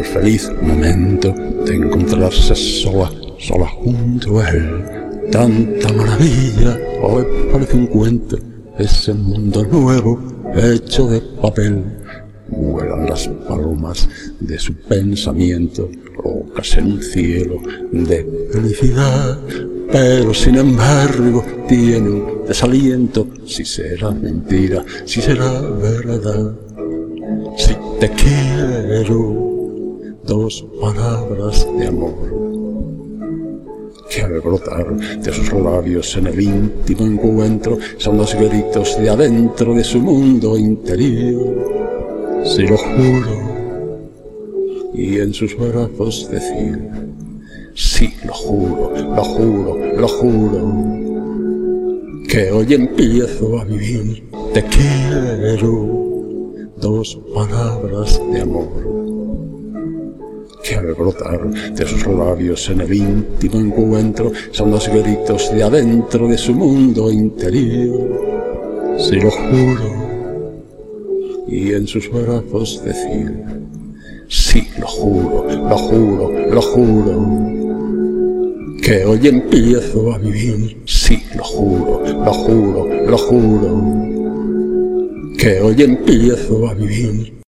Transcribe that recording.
el feliz momento de encontrarse sola junto a él. Tanta maravilla, hoy parece un cuento, ese mundo nuevo hecho de papel. Vuelan las palomas de su pensamiento, locas en un cielo de felicidad, pero sin embargo tiene un desaliento, si será mentira, si será verdad. Si te quiero, dos palabras de amor que al brotar de sus labios en el íntimo encuentro son los gritos de adentro de su mundo interior. Si lo juro, y en sus brazos decir, sí, lo juro, lo juro, lo juro, que hoy empiezo a vivir. Te quiero, dos palabras de amor que al brotar de sus labios en el íntimo encuentro son los gritos de adentro de su mundo interior. Si lo juro, y en sus brazos decir, sí, lo juro, lo juro, lo juro, que hoy empiezo a vivir. Sí, lo juro, lo juro, lo juro, que hoy empiezo a vivir.